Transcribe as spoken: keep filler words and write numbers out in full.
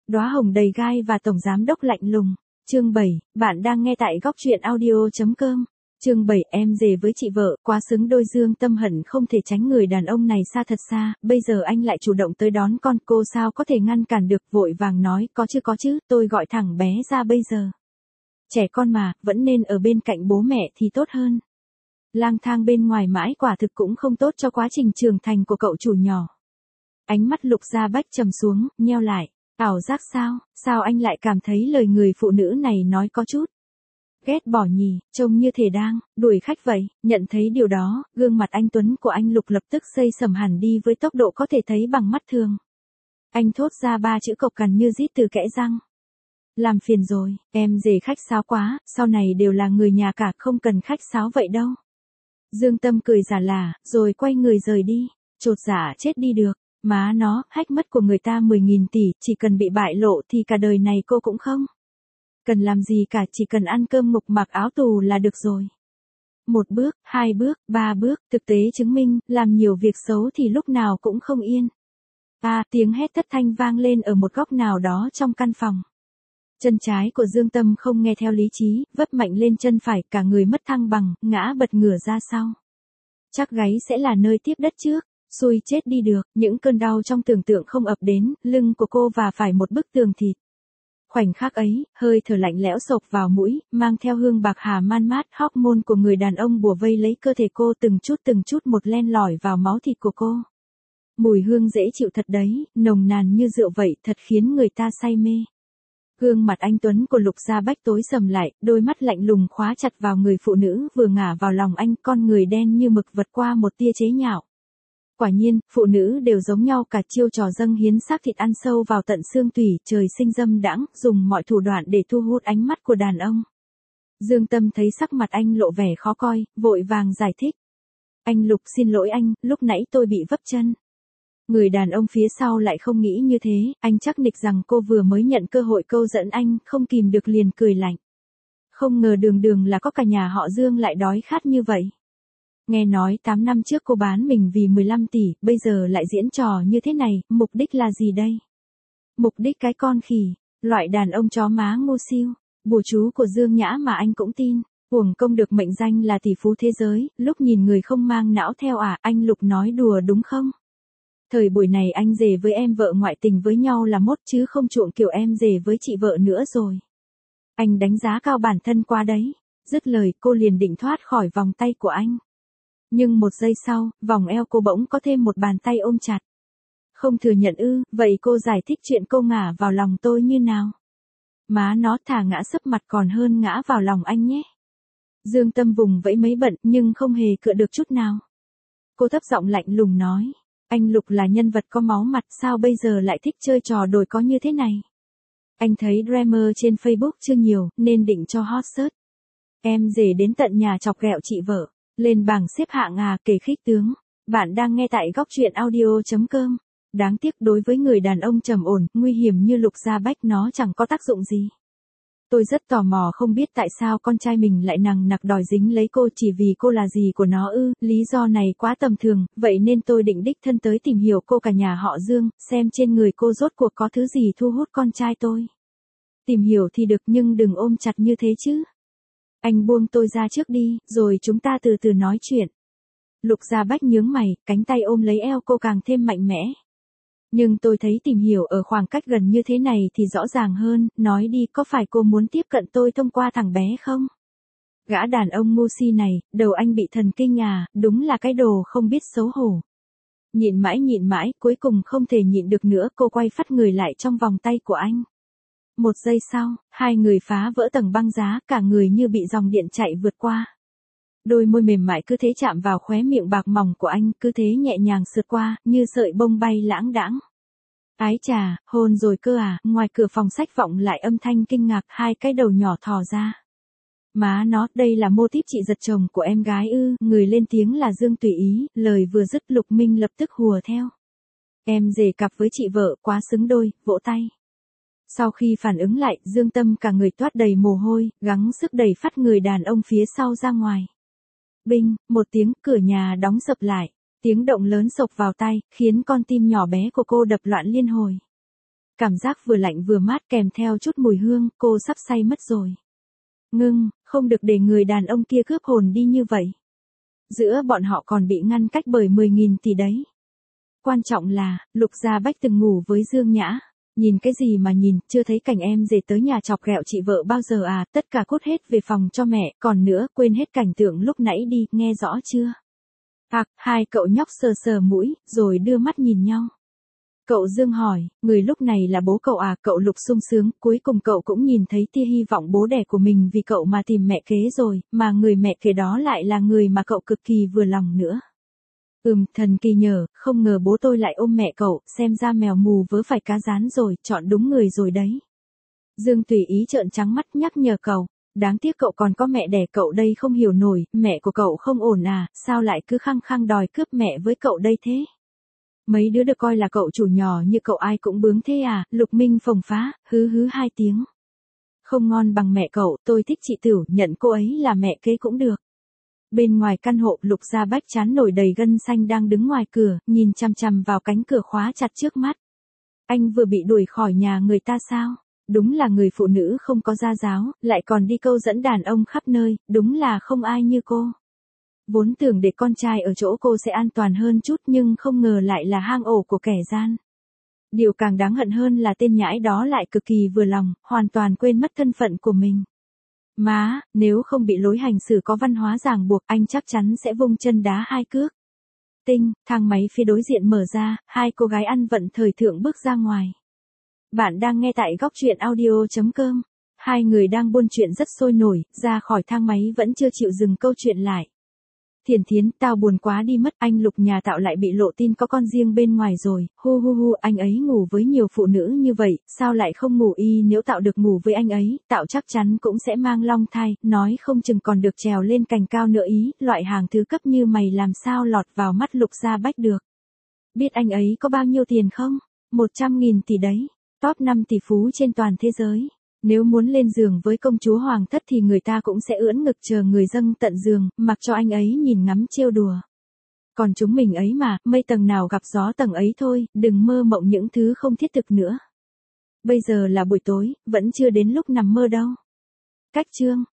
Đóa hồng đầy gai và tổng giám đốc lạnh lùng. Chương bảy, bạn đang nghe tại góc truyện audio.com. Chương bảy, em rể với chị vợ, quá xứng đôi. Dương Tâm hận không thể tránh người đàn ông này xa thật xa, bây giờ anh lại chủ động tới đón con, cô sao có thể ngăn cản được, vội vàng nói, có chứ có chứ, tôi gọi thẳng bé ra bây giờ. Trẻ con mà, vẫn nên ở bên cạnh bố mẹ thì tốt hơn. Lang thang bên ngoài mãi quả thực cũng không tốt cho quá trình trưởng thành của cậu chủ nhỏ. Ánh mắt Lục Gia Bách trầm xuống, nheo lại. Ảo giác sao, sao anh lại cảm thấy lời người phụ nữ này nói có chút ghét bỏ nhỉ, trông như thể đang đuổi khách vậy. Nhận thấy điều đó, gương mặt anh tuấn của anh Lục lập tức xây sầm hẳn đi với tốc độ có thể thấy bằng mắt thường. Anh thốt ra ba chữ cộc cằn như rít từ kẽ răng. Làm phiền rồi, em rể khách sáo quá, sau này đều là người nhà cả, không cần khách sáo vậy đâu. Dương Tâm cười giả lả, rồi quay người rời đi. Chột dạ chết đi được. Má nó, hách mất của người ta mười nghìn tỷ, chỉ cần bị bại lộ thì cả đời này cô cũng không cần làm gì cả, chỉ cần ăn cơm ngục mặc áo tù là được rồi. Một bước, hai bước, ba bước, thực tế chứng minh, làm nhiều việc xấu thì lúc nào cũng không yên. À, tiếng hét thất thanh vang lên ở một góc nào đó trong căn phòng. Chân trái của Dương Tâm không nghe theo lý trí, vấp mạnh lên chân phải, cả người mất thăng bằng, ngã bật ngửa ra sau. Chắc gáy sẽ là nơi tiếp đất trước. Xui chết đi được, những cơn đau trong tưởng tượng không ập đến, lưng của cô và phải một bức tường thịt. Khoảnh khắc ấy, hơi thở lạnh lẽo xộc vào mũi, mang theo hương bạc hà man mát, hormone của người đàn ông bủa vây lấy cơ thể cô từng chút từng chút một len lỏi vào máu thịt của cô. Mùi hương dễ chịu thật đấy, nồng nàn như rượu vậy, thật khiến người ta say mê. Gương mặt anh tuấn của Lục Gia Bách tối sầm lại, đôi mắt lạnh lùng khóa chặt vào người phụ nữ vừa ngả vào lòng anh, con người đen như mực vượt qua một tia chế nhạo. Quả nhiên, phụ nữ đều giống nhau cả, chiêu trò dâng hiến xác thịt ăn sâu vào tận xương tủy, trời sinh dâm đãng, dùng mọi thủ đoạn để thu hút ánh mắt của đàn ông. Dương Tâm thấy sắc mặt anh lộ vẻ khó coi, vội vàng giải thích. Anh Lục, xin lỗi anh, lúc nãy tôi bị vấp chân. Người đàn ông phía sau lại không nghĩ như thế, anh chắc nịch rằng cô vừa mới nhận cơ hội câu dẫn anh, không kìm được liền cười lạnh. Không ngờ đường đường là có cả nhà họ Dương lại đói khát như vậy. Nghe nói tám năm trước cô bán mình vì mười lăm tỷ, bây giờ lại diễn trò như thế này, mục đích là gì đây? Mục đích cái con khỉ, loại đàn ông chó má ngu siêu, bùa chú của Dương Nhã mà anh cũng tin, uổng công được mệnh danh là tỷ phú thế giới, lúc nhìn người không mang não theo à, anh Lục nói đùa đúng không? Thời buổi này anh rể với em vợ ngoại tình với nhau là mốt chứ không chuộng kiểu em rể với chị vợ nữa rồi. Anh đánh giá cao bản thân qua đấy, dứt lời cô liền định thoát khỏi vòng tay của anh. Nhưng một giây sau, vòng eo cô bỗng có thêm một bàn tay ôm chặt. Không thừa nhận ư, vậy cô giải thích chuyện cô ngả vào lòng tôi như nào? Má nó, thà ngã sấp mặt còn hơn ngã vào lòng anh nhé. Dương Tâm vùng vẫy mấy bận nhưng không hề cựa được chút nào. Cô thấp giọng lạnh lùng nói, anh Lục là nhân vật có máu mặt, sao bây giờ lại thích chơi trò đổi có như thế này? Anh thấy drama trên Facebook chưa nhiều, nên định cho hot search. Em rể đến tận nhà chọc ghẹo chị vợ. Lên bảng xếp hạng à, kể khích tướng. Bạn đang nghe tại góc truyện audio.com. Đáng tiếc đối với người đàn ông trầm ổn, nguy hiểm như Lục Gia Bách nó chẳng có tác dụng gì. Tôi rất tò mò không biết tại sao con trai mình lại nằng nặc đòi dính lấy cô chỉ vì cô là gì của nó ư, lý do này quá tầm thường, vậy nên tôi định đích thân tới tìm hiểu cô cả nhà họ Dương, xem trên người cô rốt cuộc có thứ gì thu hút con trai tôi. Tìm hiểu thì được nhưng đừng ôm chặt như thế chứ. Anh buông tôi ra trước đi, rồi chúng ta từ từ nói chuyện. Lục Gia Bách nhướng mày, cánh tay ôm lấy eo cô càng thêm mạnh mẽ. Nhưng tôi thấy tìm hiểu ở khoảng cách gần như thế này thì rõ ràng hơn, nói đi, có phải cô muốn tiếp cận tôi thông qua thằng bé không? Gã đàn ông ngu si này, đầu anh bị thần kinh à, đúng là cái đồ không biết xấu hổ. Nhịn mãi nhịn mãi, cuối cùng không thể nhịn được nữa, cô quay phắt người lại trong vòng tay của anh. Một giây sau, hai người phá vỡ tầng băng giá, cả người như bị dòng điện chạy vượt qua. Đôi môi mềm mại cứ thế chạm vào khóe miệng bạc mỏng của anh, cứ thế nhẹ nhàng sượt qua, như sợi bông bay lãng đãng. Ái chà, hôn rồi cơ à, ngoài cửa phòng sách vọng lại âm thanh kinh ngạc, hai cái đầu nhỏ thò ra. Má nó, đây là mô típ chị giật chồng của em gái ư, người lên tiếng là Dương Tùy Ý, lời vừa dứt Lục Minh lập tức hùa theo. Em rể cặp với chị vợ, quá xứng đôi, vỗ tay. Sau khi phản ứng lại, Dương Tâm cả người toát đầy mồ hôi, gắng sức đẩy phát người đàn ông phía sau ra ngoài. Binh, một tiếng, cửa nhà đóng sập lại. Tiếng động lớn sộc vào tai, khiến con tim nhỏ bé của cô đập loạn liên hồi. cảm giác vừa lạnh vừa mát kèm theo chút mùi hương, cô sắp say mất rồi. Ngưng, không được để người đàn ông kia cướp hồn đi như vậy. Giữa bọn họ còn bị ngăn cách bởi mười nghìn tỷ đấy. Quan trọng là, Lục Gia Bách từng ngủ với Dương Nhã. Nhìn cái gì mà nhìn, chưa thấy cảnh em rể tới nhà chọc ghẹo chị vợ bao giờ à, tất cả cút hết về phòng cho mẹ, còn nữa, quên hết cảnh tượng lúc nãy đi, nghe rõ chưa? Ặc, hai cậu nhóc sờ sờ mũi, rồi đưa mắt nhìn nhau. Cậu Dương hỏi, người lúc này là bố cậu à, cậu Lục sung sướng, cuối cùng cậu cũng nhìn thấy tia hy vọng bố đẻ của mình vì cậu mà tìm mẹ kế rồi, mà người mẹ kế đó lại là người mà cậu cực kỳ vừa lòng nữa. Ừm, thần kỳ nhờ, không ngờ bố tôi lại ôm mẹ cậu, xem ra mèo mù vớ phải cá rán rồi, chọn đúng người rồi đấy. Dương tùy ý trợn trắng mắt nhắc nhở cậu, đáng tiếc cậu còn có mẹ đẻ cậu đây không hiểu nổi, mẹ của cậu không ổn à, sao lại cứ khăng khăng đòi cướp mẹ với cậu đây thế? Mấy đứa được coi là cậu chủ nhỏ như cậu ai cũng bướng thế à, Lục Minh phồng phá, hứ hứ hai tiếng. Không ngon bằng mẹ cậu, tôi thích chị Tửu, nhận cô ấy là mẹ kế cũng được. Bên ngoài căn hộ, Lục Gia Bách trán nổi đầy gân xanh đang đứng ngoài cửa, nhìn chằm chằm vào cánh cửa khóa chặt trước mắt. Anh vừa bị đuổi khỏi nhà người ta sao? Đúng là người phụ nữ không có gia giáo, lại còn đi câu dẫn đàn ông khắp nơi, đúng là không ai như cô. Vốn tưởng để con trai ở chỗ cô sẽ an toàn hơn chút nhưng không ngờ lại là hang ổ của kẻ gian. Điều càng đáng hận hơn là tên nhãi đó lại cực kỳ vừa lòng, hoàn toàn quên mất thân phận của mình. Má, nếu không bị lối hành xử có văn hóa ràng buộc anh chắc chắn sẽ vung chân đá hai cước. Tinh, thang máy phía đối diện mở ra, hai cô gái ăn vận thời thượng bước ra ngoài. Bạn đang nghe tại góc truyện audio chấm com. Hai người đang buôn chuyện rất sôi nổi, ra khỏi thang máy vẫn chưa chịu dừng câu chuyện lại. Thiền Thiến, tao buồn quá đi mất, anh Lục nhà tạo lại bị lộ tin có con riêng bên ngoài rồi, hu hu hu, anh ấy ngủ với nhiều phụ nữ như vậy, sao lại không ngủ y, nếu tạo được ngủ với anh ấy, tạo chắc chắn cũng sẽ mang long thai, nói không chừng còn được trèo lên cành cao nữa ý, loại hàng thứ cấp như mày làm sao lọt vào mắt Lục Gia Bách được. Biết anh ấy có bao nhiêu tiền không? một trăm nghìn tỷ đấy, top năm tỷ phú trên toàn thế giới. Nếu muốn lên giường với công chúa hoàng thất thì người ta cũng sẽ ưỡn ngực chờ người dâng tận giường, mặc cho anh ấy nhìn ngắm trêu đùa. Còn chúng mình ấy mà, mây tầng nào gặp gió tầng ấy thôi, đừng mơ mộng những thứ không thiết thực nữa. Bây giờ là buổi tối, vẫn chưa đến lúc nằm mơ đâu. Cách chương